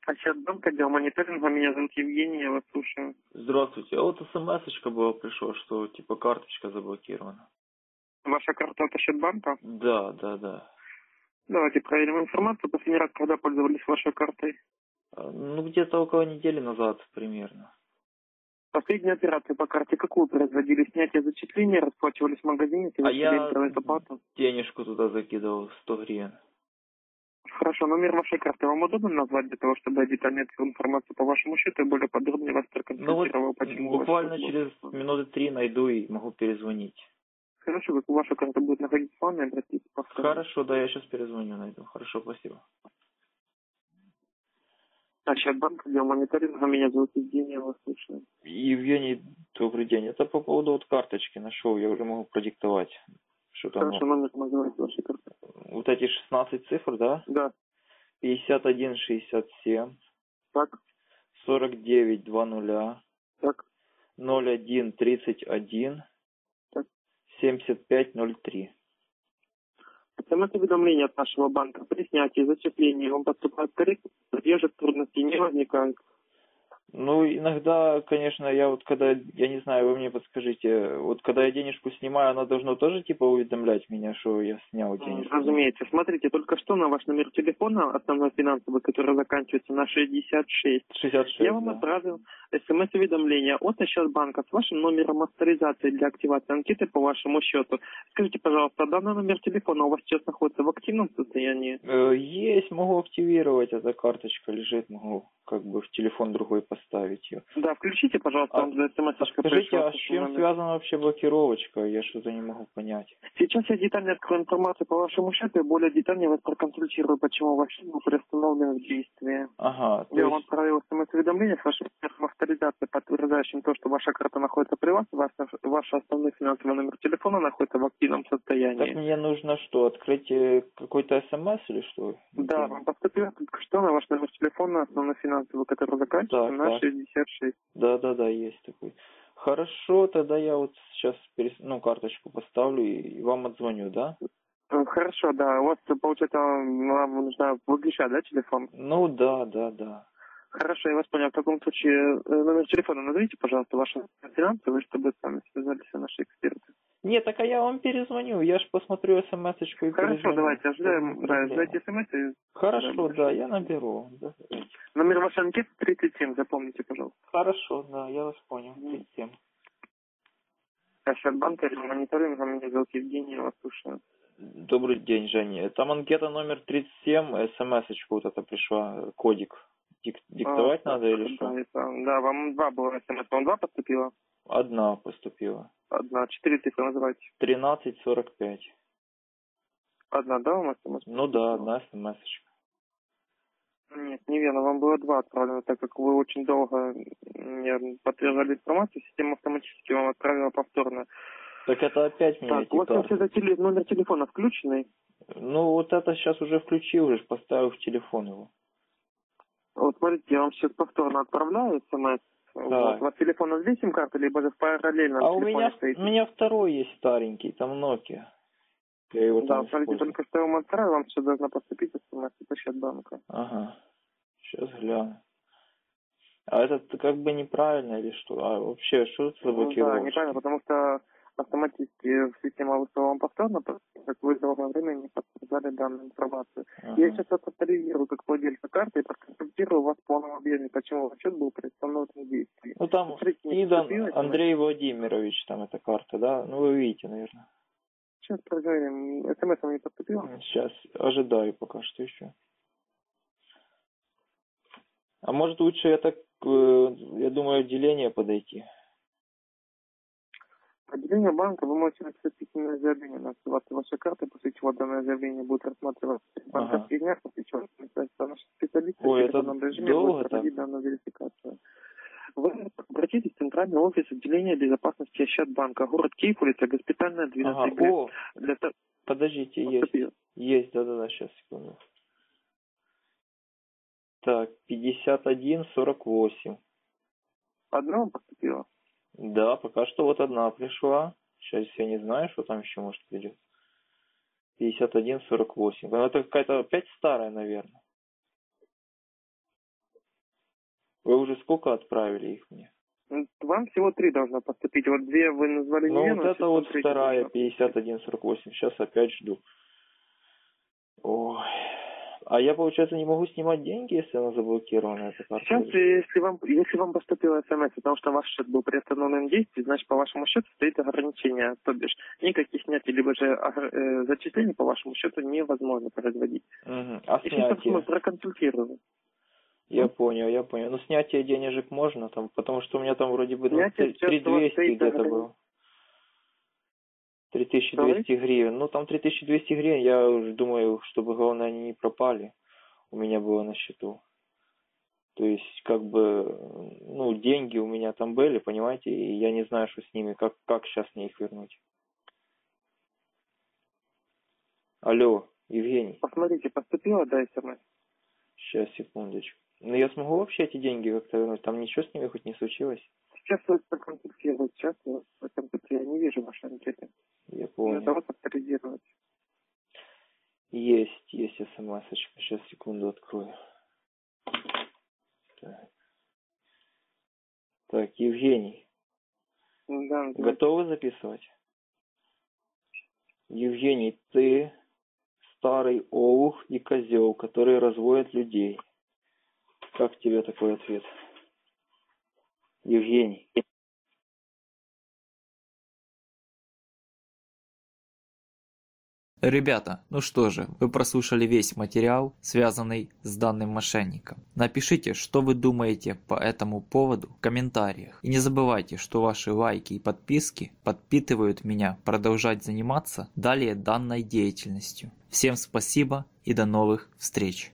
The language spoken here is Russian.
Ощадбанк, отдел мониторинга. Меня зовут Евгений, я вас слушаю. Здравствуйте. А вот смс-очка была пришла, что типа карточка заблокирована. Ваша карта от Ощадбанка? Да. Давайте проверим информацию. Последний раз, когда пользовались вашей картой? Ну, где-то около недели назад примерно. Последние операции по карте какую производили? Снятие зачисления, расплачивались в магазине, А совершили я интернет-оплату? денежку туда закидывал, 100 гривен. Хорошо, номер вашей карты вам удобно назвать для того, чтобы я детально эту информацию по вашему счету и более подробнее вас Ну вот проконсультировал, почему у вас буквально счет через блокирован? минуты 3 найду и могу перезвонить. Хорошо, как ваша карта будет находиться с вами, обратитесь повторно. Хорошо, да, я сейчас перезвоню, найду. Хорошо, спасибо. Ощадбанк, отдел мониторинга. Меня зовут Евгений, я вас слушаю. Евгений, добрый день. Это по поводу вот карточки нашел, я уже могу продиктовать. Что там, Хорошо, номер называйте вашей карты. вот эти 16 цифр, да? Да, 5167. так, 4920 так, 0131 так. 7503. СМС-уведомление от нашего банка при снятии, зачислении вам поступает корректно, задержек, трудностей не возникает. Ну, иногда, конечно, я вот когда, я не знаю, вы мне подскажите, вот когда я денежку снимаю, оно должно тоже типа уведомлять меня, что я снял денежку? Разумеется. Смотрите, только что на ваш номер телефона, основной финансовый, который заканчивается на 66, 66, я вам да. отправил СМС-уведомление от Ощадбанка с вашим номером авторизации для активации анкеты по вашему счету. Скажите, пожалуйста, данный номер телефона у вас сейчас находится в активном состоянии? Есть, могу активировать, эта карточка лежит, могу как бы в телефон другой поставить ее. Да, включите, пожалуйста, вам за СМС-очка Скажите, пришла. а с чем связана вообще блокировочка? Я что-то не могу понять. Сейчас я детально открою информацию по вашему счету и более детально вас проконсультирую, почему ваш счет был приостановлен в действии. Ага, то Я вам есть... отправил смс-уведомление с вашей авторизацией, подтверждающим то, что ваша карта находится при вас, ваш основной финансовый номер телефона находится в активном Так состоянии. мне нужно что, открыть какой-то смс или что? Да, вам поступило только что на ваш номер телефона основной финансовый, который заканчивается на 66. Да, есть такой. Хорошо, тогда я вот сейчас карточку поставлю и вам отзвоню, да? Хорошо, да. У вас, получается, вам нужно выключать, да, телефон? Ну да. Хорошо, я вас понял. В таком случае номер телефона назовите, пожалуйста, ваши финансовые, чтобы с вами связались все наши эксперты. Нет, так а я вам перезвоню, я ж посмотрю смс-очку и Хорошо, перезвоню. давайте, ожидаем, да, ждайте смс. Хорошо, да, я наберу. Да. Номер вашей анкеты 37, запомните, пожалуйста. Хорошо, да, я вас понял. 37. Ощадбанк, мониторинг, меня зовут Евгений, я вас слушаю. Добрый день, Женя. Там анкета номер 37, смс-очка вот это пришла, кодик. Диктовать надо или что? Да, вам два было смс. Вам два поступило? Одна поступила. Одна. 4 цифры называйте. 13:45. Одна, да, вам смс? Ну да, одна смс-очка. Нет, неверно. Вам было два отправлено, так как вы очень долго не подтверждали информацию, система автоматически вам отправила повторно. Так это опять меня Так, у вас номер телефона включенный? Ну вот это сейчас уже включил, уже поставил в телефон его. Вот смотрите, я вам сейчас повторно отправляю смс. Вот, у вас телефон с 2 сим-карты, либо же в параллельном телефоне стоит? У меня второй есть старенький, там Nokia. Я его да, смотрите, только что я вам отправил, вам все должно поступить смс по Ощадбанка. Ага, сейчас гляну. А это как бы неправильно или что? А вообще, что это за блокировка? Да, неправильно, потому что автоматически система выставила вам повторно, как вы долгое время не подтверждали данную информацию. Ага. Я сейчас это проверирую как владельца карты и проконсультирую вас в полном объеме, почему ваш счет был приостановлен в действии. Ну там Идан Андрей Владимирович, там эта карта, да? Ну вы видите, наверное. Сейчас проверим. СМС вам не поступило? Сейчас ожидаю пока что еще. А может лучше я так, я думаю, отделение подойти? Отделение банка вы можете написать письменное заявление на активацию вашей карты, после чего данное заявление будет рассматриваться в банковских днях, после чего наши специалисты в телефонном режиме будут проводить данную верификацию. Вы обратитесь в центральный офис отделения безопасности Ощадбанка, город Киев, улица Госпитальная, 12Г. Подождите, есть, да, сейчас, секунду. Так, 51:48. Одна вам поступила? Да, пока что вот одна пришла. Сейчас я не знаю, что там еще может придет. 51:48. Это какая-то опять старая, наверное. Вы уже сколько отправили их мне? Вам всего 3 должно поступить. Вот 2 вы назвали неверно. Ну, вот это вот вторая, 5148. Сейчас опять жду. Ой. А я, получается, не могу снимать деньги, если она заблокирована, эта карта? Сейчас, если вам поступила смс, потому что ваш счет был приостановлен действий, значит, по вашему счету стоит ограничение, то бишь никаких снятий, либо же зачислений по вашему счету невозможно производить. Угу. А и сейчас мы проконсультируем. Я понял. Но снятие денежек можно там, потому что у меня там вроде бы 3200 где-то было. 3200 гривен. Ну, там 3200 гривен, я уже думаю, чтобы, главное, они не пропали. У меня было на счету. То есть, как бы, ну, деньги у меня там были, понимаете, и я не знаю, что с ними, как сейчас мне их вернуть. Алло, Евгений. Посмотрите, поступила, да, смс? Сейчас, секундочку. Ну, я смогу вообще эти деньги как-то вернуть? Там ничего с ними хоть не случилось? Сейчас вас проконсультируют, сейчас я не вижу ваши анкеты. Я понял. Надо вас авторизировать. Есть смс-очка. Сейчас, секунду, открою. Так, Евгений. Да. Готовы записывать? Евгений, ты старый олух и козел, который разводит людей. Как тебе такой ответ? Евгений. Ребята, ну что же, вы прослушали весь материал, связанный с данным мошенником. Напишите, что вы думаете по этому поводу в комментариях. И не забывайте, что ваши лайки и подписки подпитывают меня продолжать заниматься далее данной деятельностью. Всем спасибо и до новых встреч!